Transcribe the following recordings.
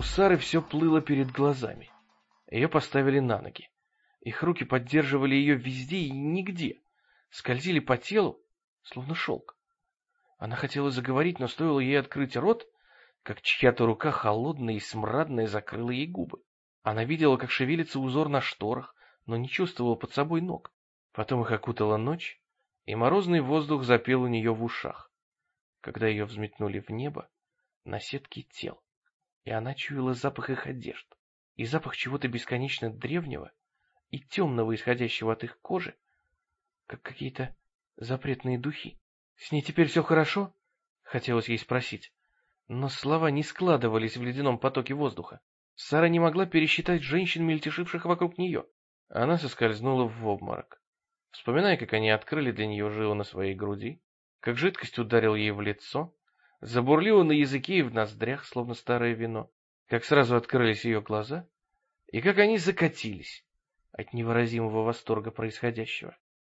у Сары все плыло перед глазами. Ее поставили на ноги. Их руки поддерживали ее везде и нигде. Скользили по телу, словно шелк. Она хотела заговорить, но стоило ей открыть рот, как чья-то рука холодная и смрадная закрыла ей губы. Она видела, как шевелится узор на шторах, но не чувствовала под собой ног. Потом их окутала ночь, и морозный воздух запел у нее в ушах, когда ее взметнули в небо на сетке тел, и она чуяла запах их одежд, и запах чего-то бесконечно древнего и темного, исходящего от их кожи, как какие-то запретные духи. «С ней теперь все хорошо?» — хотелось ей спросить, но слова не складывались в ледяном потоке воздуха. Сара не могла пересчитать женщин, мельтешивших вокруг нее. Она соскользнула в обморок, вспоминая, как они открыли для нее жилу на своей груди, как жидкость ударила ей в лицо, забурлила на языке и в ноздрях, словно старое вино, как сразу открылись ее глаза, и как они закатились от невыразимого восторга происходящего.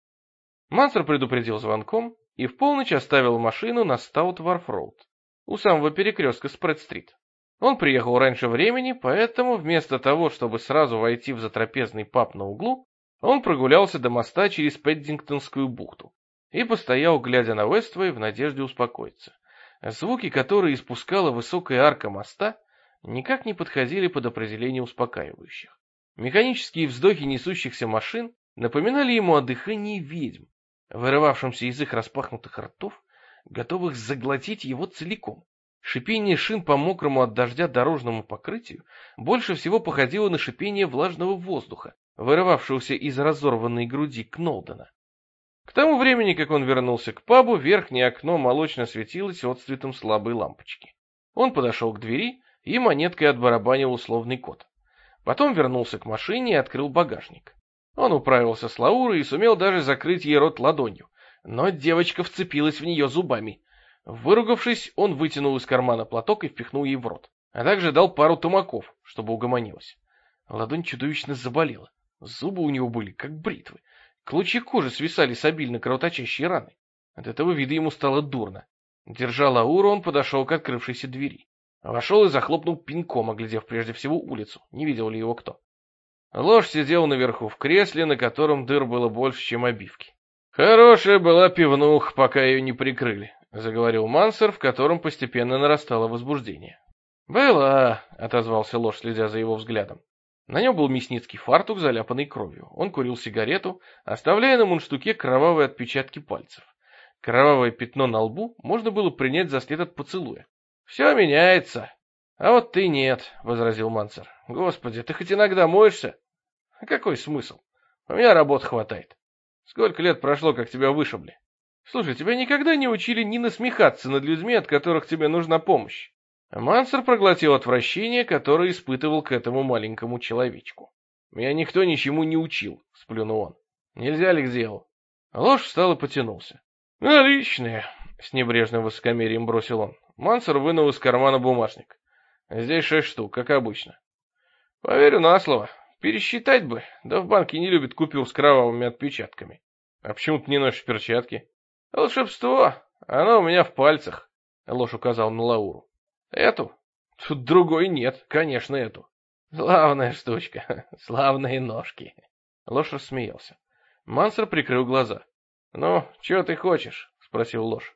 Мансер предупредил звонком и в полночь оставил машину на Стаут-Варф-Роуд, у самого перекрестка с Претт-стрит. Он приехал раньше времени, поэтому вместо того, чтобы сразу войти в затрапезный паб на углу, он прогулялся до моста через Пэддингтонскую бухту и постоял, глядя на Вествей, в надежде успокоиться. Звуки, которые испускала высокая арка моста, никак не подходили под определение успокаивающих. Механические вздохи несущихся машин напоминали ему о дыхании ведьм, вырывавшемся из их распахнутых ртов, готовых заглотить его целиком. Шипение шин по мокрому от дождя дорожному покрытию больше всего походило на шипение влажного воздуха, вырывавшегося из разорванной груди Кнолдена. К тому времени, как он вернулся к пабу, верхнее окно молочно светилось отцветом слабой лампочки. Он подошел к двери и монеткой отбарабанил условный код. Потом вернулся к машине и открыл багажник. Он управился с Лаурой и сумел даже закрыть ей рот ладонью, но девочка вцепилась в нее зубами. Выругавшись, он вытянул из кармана платок и впихнул ей в рот, а также дал пару тумаков, чтобы угомонилась. Ладонь чудовищно заболела. Зубы у него были как бритвы. Клочья кожи свисали с обильно кровоточащей раны. От этого вида ему стало дурно. Держа Лауру, он подошел к открывшейся двери. Вошел и захлопнул пинком, оглядев прежде всего улицу, не видел ли его кто. Ложь сидел наверху в кресле, на котором дыр было больше, чем обивки. «Хорошая была пивнуха, пока ее не прикрыли», — заговорил Мансер, в котором постепенно нарастало возбуждение. «Была», — отозвался Ложь, следя за его взглядом. На нем был мясницкий фартук, заляпанный кровью. Он курил сигарету, оставляя на мундштуке кровавые отпечатки пальцев. Кровавое пятно на лбу можно было принять за след от поцелуя. «Все меняется. А вот ты нет», — возразил Мансер. «Господи, ты хоть иногда моешься?» «А какой смысл? У меня работы хватает. Сколько лет прошло, как тебя вышибли? Слушай, тебя никогда не учили не насмехаться над людьми, от которых тебе нужна помощь». Мансер проглотил отвращение, которое испытывал к этому маленькому человечку. «Меня никто ничему не учил», — сплюнул он. «Нельзя ли к делу?» Ложь встал и потянулся. «Наличные», — с небрежным высокомерием бросил он. Мансер вынул из кармана бумажник. «Здесь 6 штук, как обычно». «Поверю на слово. Пересчитать бы, да в банке не любят купюр с кровавыми отпечатками». «А почему ты не носишь перчатки?» «Волшебство. Оно у меня в пальцах», — Ложь указал на Лауру. «Эту? Тут другой нет, конечно, эту». «Славная штучка, славные ножки». Ложь рассмеялся. Мансер прикрыл глаза. «Ну, чего ты хочешь?» — спросил Ложь.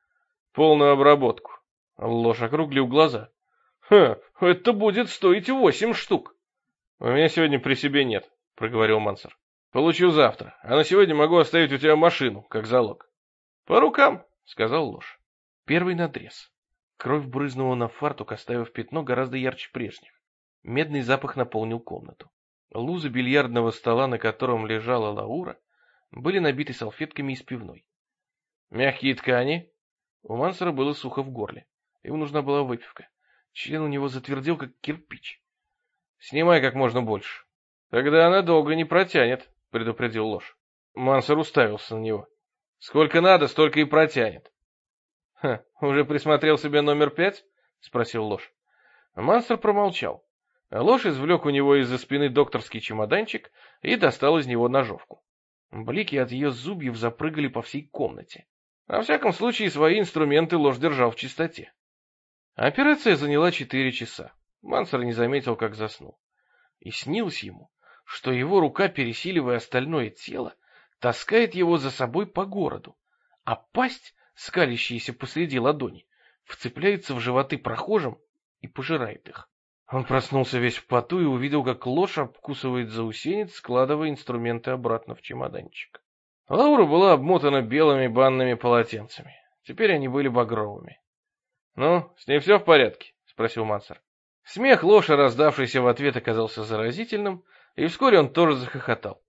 «Полную обработку». Ложь округлил глаза. Это будет стоить 8 штук». «У меня сегодня при себе нет», — проговорил Мансер. «Получу завтра, а на сегодня могу оставить у тебя машину, как залог». «По рукам», — сказал Ложь. Первый надрез. Кровь брызнула на фартук, оставив пятно гораздо ярче прежних. Медный запах наполнил комнату. Лузы бильярдного стола, на котором лежала Лаура, были набиты салфетками из пивной. «Мягкие ткани?» У Мансера было сухо в горле. Ему нужна была выпивка. Член у него затвердел, как кирпич. «Снимай как можно больше». «Тогда она долго не протянет», — предупредил Ложь. Мансер уставился на него. «Сколько надо, столько и протянет». «Уже присмотрел себе номер 5?» — спросил Ложь. Мансер промолчал. Ложь извлек у него из-за спины докторский чемоданчик и достал из него ножовку. Блики от ее зубьев запрыгали по всей комнате. Во всяком случае, свои инструменты Ложь держал в чистоте. Операция заняла 4 часа. Мансер не заметил, как заснул. И снилось ему, что его рука, пересиливая остальное тело, таскает его за собой по городу, а пасть, скалящаяся посреди ладони, вцепляется в животы прохожим и пожирает их. Он проснулся весь в поту и увидел, как Лоша обкусывает заусенец, складывая инструменты обратно в чемоданчик. Лаура была обмотана белыми банными полотенцами. Теперь они были багровыми. «Ну, с ней все в порядке?» — спросил Мансер. Смех Лоши, раздавшийся в ответ, оказался заразительным, и вскоре он тоже захохотал.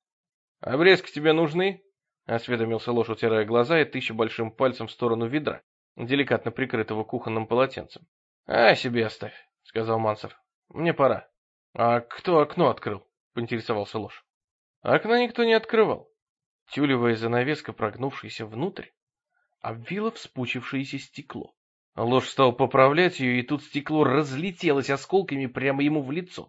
«Обрезки тебе нужны?» — осведомился Лош, утирая глаза и тыча большим пальцем в сторону ведра, деликатно прикрытого кухонным полотенцем. Себе оставь», — сказал Мансер. «Мне пора». «А кто окно открыл?» — поинтересовался Лош. Окна никто не открывал. Тюлевая занавеска, прогнувшаяся внутрь, обвила вспучившееся стекло. Лош стал поправлять ее, и тут стекло разлетелось осколками прямо ему в лицо.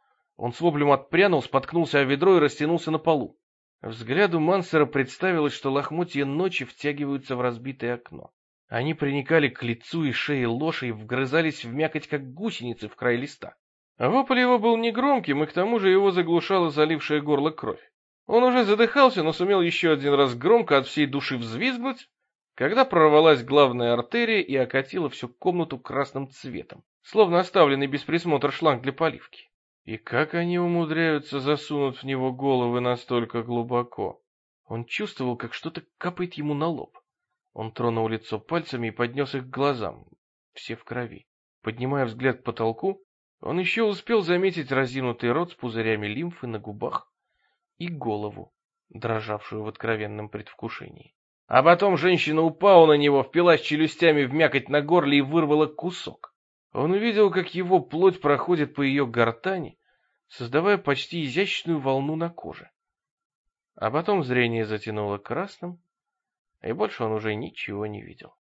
Он с воплем отпрянул, споткнулся о ведро и растянулся на полу. Взгляду Мансера представилось, что лохмотья ночи втягиваются в разбитое окно. Они проникали к лицу и шее Лоши и вгрызались в мякоть, как гусеницы в край листа. Вопль его был негромким, и к тому же его заглушала залившая горло кровь. Он уже задыхался, но сумел еще один раз громко от всей души взвизгнуть, когда прорвалась главная артерия и окатила всю комнату красным цветом, словно оставленный без присмотра шланг для поливки. И как они умудряются засунуть в него головы настолько глубоко? Он чувствовал, как что-то капает ему на лоб. Он тронул лицо пальцами и поднес их к глазам, все в крови. Поднимая взгляд к потолку, он еще успел заметить разинутый рот с пузырями лимфы на губах и голову, дрожавшую в откровенном предвкушении. А потом женщина упала на него, впилась челюстями в мякоть на горле и вырвала кусок. Он увидел, как его плоть проходит по ее гортани, создавая почти изящную волну на коже. А потом зрение затянуло красным, и больше он уже ничего не видел.